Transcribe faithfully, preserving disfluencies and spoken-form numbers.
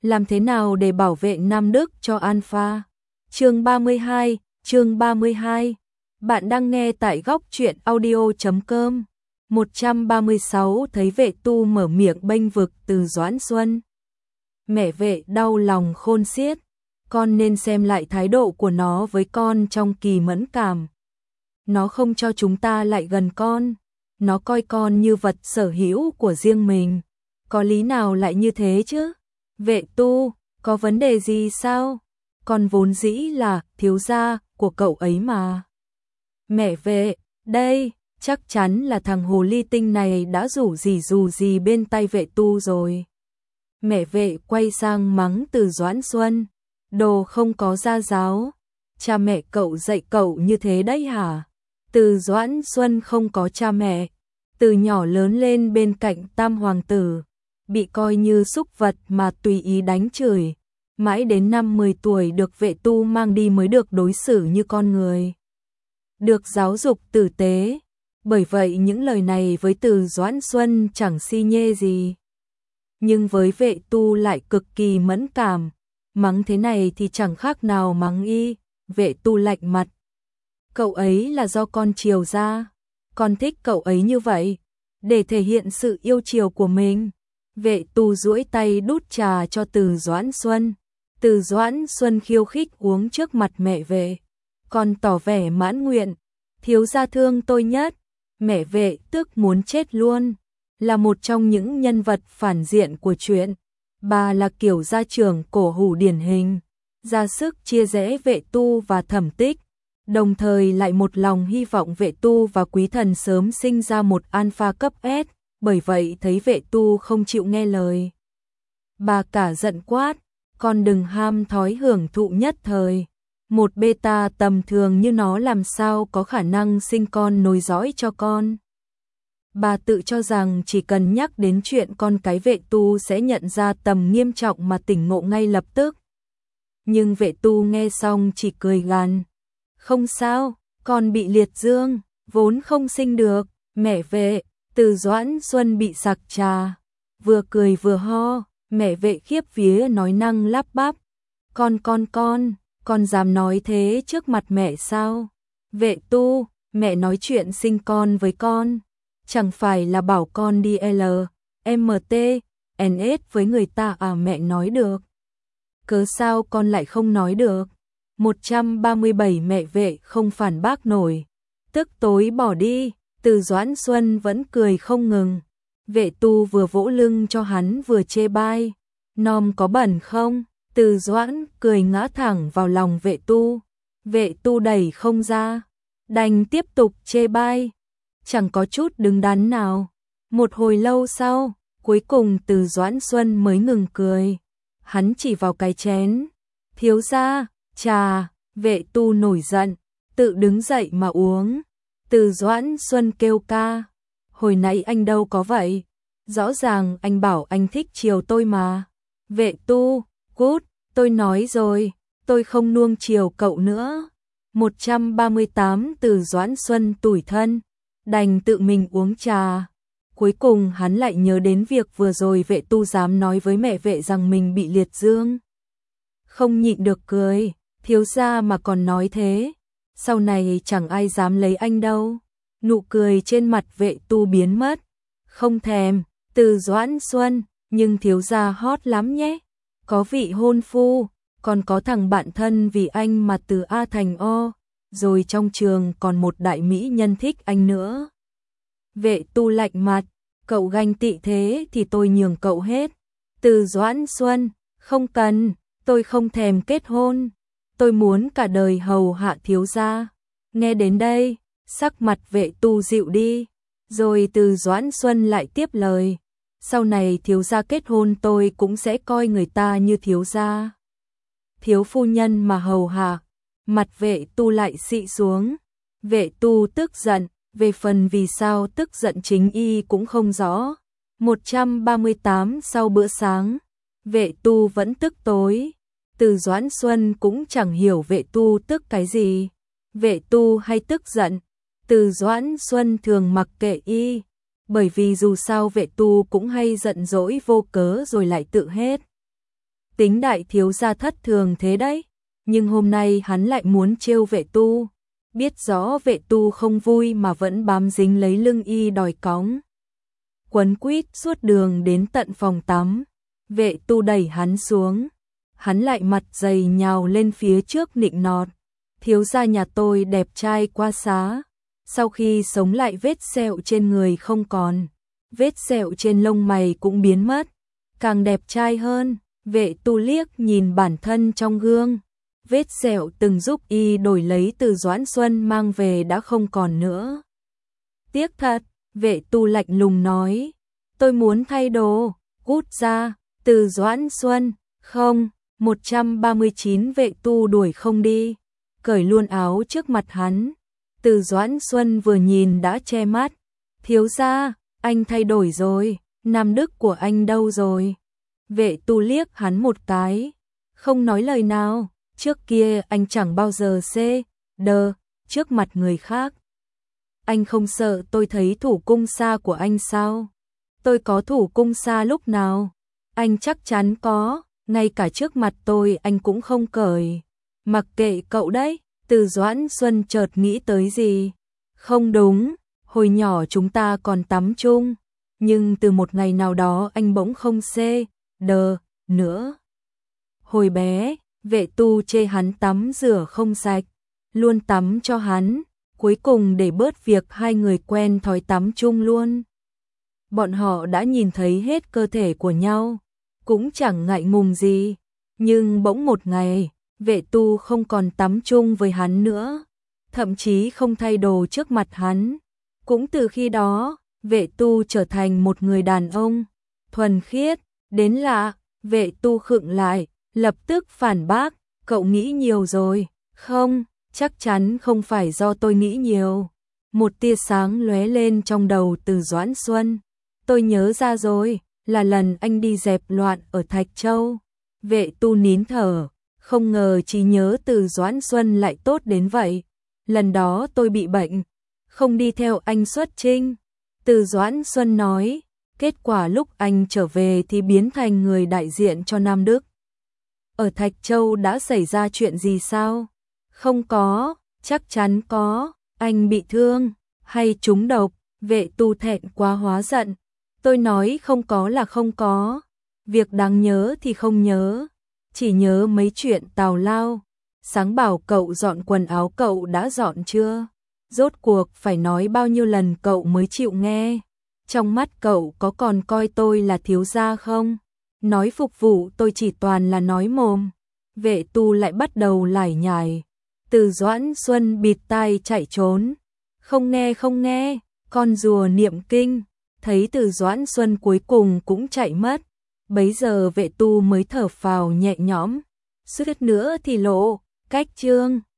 Làm thế nào để bảo vệ Nam Đức cho Alpha? Chương ba mươi hai, chương ba mươi hai. Bạn đang nghe tại góc truyện audio chấm com. một trăm ba mươi sáu thấy Vệ Tu mở miệng bênh vực Từ Doãn Xuân. Mẹ Vệ đau lòng khôn xiết, con nên xem lại thái độ của nó với con trong kỳ mẫn cảm. Nó không cho chúng ta lại gần con, nó coi con như vật sở hữu của riêng mình. Có lý nào lại như thế chứ? Vệ Tu, có vấn đề gì sao? Con vốn dĩ là thiếu gia của cậu ấy mà. Mẹ Vệ, đây, chắc chắn là thằng hồ ly tinh này đã rủ gì dù gì bên tay Vệ Tu rồi. Mẹ Vệ quay sang mắng Từ Doãn Xuân, đồ không có gia giáo, cha mẹ cậu dạy cậu như thế đấy hả? Từ Doãn Xuân không có cha mẹ, từ nhỏ lớn lên bên cạnh tam hoàng tử, bị coi như súc vật mà tùy ý đánh chửi, mãi đến năm mười tuổi được Vệ Tu mang đi mới được đối xử như con người, được giáo dục tử tế. Bởi vậy những lời này với Từ Doãn Xuân chẳng si nhê gì, nhưng với Vệ Tu lại cực kỳ mẫn cảm, mắng thế này thì chẳng khác nào mắng y. Vệ Tu lạnh mặt, cậu ấy là do con chiều ra, con thích cậu ấy như vậy để thể hiện sự yêu chiều của mình. Vệ Tu duỗi tay đút trà cho Từ Doãn Xuân. Từ Doãn Xuân khiêu khích uống trước mặt mẹ Vệ, còn tỏ vẻ mãn nguyện, thiếu gia thương tôi nhất. Mẹ Vệ tức muốn chết luôn, là một trong những nhân vật phản diện của truyện. Bà là kiểu gia trưởng cổ hủ điển hình, ra sức chia rẽ Vệ Tu và Thẩm Tích, đồng thời lại một lòng hy vọng Vệ Tu và Quý Thần sớm sinh ra một alpha cấp S. Bởi vậy thấy Vệ Tu không chịu nghe lời, bà cả giận quát, con đừng ham thói hưởng thụ nhất thời, một beta tầm thường như nó làm sao có khả năng sinh con nối dõi cho con. Bà tự cho rằng chỉ cần nhắc đến chuyện con cái Vệ Tu sẽ nhận ra tầm nghiêm trọng mà tỉnh ngộ ngay lập tức. Nhưng Vệ Tu nghe xong chỉ cười gằn, không sao, con bị liệt dương, vốn không sinh được. Mẹ Vệ, Từ Doãn Xuân bị sặc trà, vừa cười vừa ho. Mẹ Vệ khiếp vía nói năng lắp bắp, con con con, con dám nói thế trước mặt mẹ sao? Vệ Tu, mẹ nói chuyện sinh con với con, chẳng phải là bảo con đi L, M T, N S với người ta à? Mẹ nói được, cớ sao con lại không nói được? một trăm ba mươi bảy Mẹ Vệ không phản bác nổi, tức tối bỏ đi. Từ Doãn Xuân vẫn cười không ngừng. Vệ Tu vừa vỗ lưng cho hắn vừa chê bai, nom có bẩn không? Từ Doãn cười ngã thẳng vào lòng Vệ Tu. Vệ Tu đẩy không ra, đành tiếp tục chê bai, chẳng có chút đứng đắn nào. Một hồi lâu sau, cuối cùng Từ Doãn Xuân mới ngừng cười, hắn chỉ vào cái chén, thiếu gia, trà. Vệ Tu nổi giận, tự đứng dậy mà uống. Từ Doãn Xuân kêu ca, hồi nãy anh đâu có vậy, rõ ràng anh bảo anh thích chiều tôi mà. Vệ Tu, cút, tôi nói rồi, tôi không nuông chiều cậu nữa. một trăm ba mươi tám Từ Doãn Xuân tủi thân, đành tự mình uống trà. Cuối cùng hắn lại nhớ đến việc vừa rồi Vệ Tu dám nói với mẹ Vệ rằng mình bị liệt dương, không nhịn được cười, thiếu gia mà còn nói thế, sau này chẳng ai dám lấy anh đâu. Nụ cười trên mặt Vệ Tu biến mất, không thèm. Từ Doãn Xuân, nhưng thiếu gia hot lắm nhé, có vị hôn phu, còn có thằng bạn thân vì anh mà từ A thành O, rồi trong trường còn một đại mỹ nhân thích anh nữa. Vệ Tu lạnh mặt, cậu ganh tị thế thì tôi nhường cậu hết. Từ Doãn Xuân, không cần, tôi không thèm kết hôn, tôi muốn cả đời hầu hạ thiếu gia. Nghe đến đây, sắc mặt Vệ Tu dịu đi, rồi Từ Doãn Xuân lại tiếp lời, sau này thiếu gia kết hôn tôi cũng sẽ coi người ta như thiếu gia, thiếu phu nhân mà hầu hạ. Mặt Vệ Tu lại xị xuống. Vệ Tu tức giận, về phần vì sao tức giận chính y cũng không rõ. một trăm ba mươi tám Sau bữa sáng, Vệ Tu vẫn tức tối, Từ Doãn Xuân cũng chẳng hiểu Vệ Tu tức cái gì. Vệ Tu hay tức giận, Từ Doãn Xuân thường mặc kệ y, bởi vì dù sao Vệ Tu cũng hay giận dỗi vô cớ rồi lại tự hết tính đại thiếu gia thất thường thế đấy, nhưng hôm nay hắn lại muốn trêu Vệ Tu, biết rõ Vệ Tu không vui mà vẫn bám dính lấy lưng y đòi cõng. Quấn quýt suốt đường đến tận phòng tắm, Vệ Tu đẩy hắn xuống, hắn lại mặt dày nhào lên phía trước nịnh nọt, thiếu gia nhà tôi đẹp trai quá xá. Sau khi sống lại vết sẹo trên người không còn, vết sẹo trên lông mày cũng biến mất, càng đẹp trai hơn. Vệ Tu liếc nhìn bản thân trong gương, vết sẹo từng giúp y đổi lấy từ Doãn Xuân mang về đã không còn nữa. Tiếc thật, Vệ Tu lạnh lùng nói, tôi muốn thay đồ, cút ra. Từ Doãn Xuân, không, một trăm ba mươi chín Vệ Tu đuổi không đi, cởi luôn áo trước mặt hắn. Từ Doãn Xuân vừa nhìn đã che mắt, thiếu gia, anh thay đổi rồi, Nam Đức của anh đâu rồi? Vệ Tu liếc hắn một cái, không nói lời nào, trước kia anh chẳng bao giờ xê, đờ, trước mặt người khác. Anh không sợ tôi thấy thủ cung xa của anh sao? Tôi có thủ cung xa lúc nào? Anh chắc chắn có, ngay cả trước mặt tôi anh cũng không cởi. Mặc kệ cậu đấy. Từ Doãn Xuân chợt nghĩ tới gì. Không đúng, hồi nhỏ chúng ta còn tắm chung, nhưng từ một ngày nào đó anh bỗng không xê, đờ, nữa. Hồi bé, Vệ Tu chê hắn tắm rửa không sạch, luôn tắm cho hắn, cuối cùng để bớt việc hai người quen thói tắm chung luôn. Bọn họ đã nhìn thấy hết cơ thể của nhau, cũng chẳng ngại ngùng gì, nhưng bỗng một ngày, Vệ Tu không còn tắm chung với hắn nữa, thậm chí không thay đồ trước mặt hắn. Cũng từ khi đó, Vệ Tu trở thành một người đàn ông thuần khiết, đến lạ. Vệ Tu khựng lại, lập tức phản bác, cậu nghĩ nhiều rồi. Không, chắc chắn không phải do tôi nghĩ nhiều. Một tia sáng lóe lên trong đầu Từ Doãn Xuân. Tôi nhớ ra rồi, là lần anh đi dẹp loạn ở Thạch Châu. Vệ Tu nín thở. Không ngờ trí nhớ Từ Doãn Xuân lại tốt đến vậy. Lần đó tôi bị bệnh, không đi theo anh xuất chinh. Từ Doãn Xuân nói, kết quả lúc anh trở về thì biến thành người đại diện cho Nam Đức. Ở Thạch Châu đã xảy ra chuyện gì sao? Không có, chắc chắn có, anh bị thương, hay trúng độc. Vệ Tu thẹn quá hóa giận. Tôi nói không có là không có, việc đáng nhớ thì không nhớ. Chỉ nhớ mấy chuyện tào lao. Sáng bảo cậu dọn quần áo cậu đã dọn chưa? Rốt cuộc phải nói bao nhiêu lần cậu mới chịu nghe? Trong mắt cậu có còn coi tôi là thiếu gia không? Nói phục vụ tôi chỉ toàn là nói mồm. Vệ Tu lại bắt đầu lải nhải. Từ Doãn Xuân bịt tai chạy trốn. Không nghe không nghe, con rùa niệm kinh. Thấy Từ Doãn Xuân cuối cùng cũng chạy mất. Bấy giờ Vệ Tu mới thở phào nhẹ nhõm, suýt nữa thì lộ, cách chương.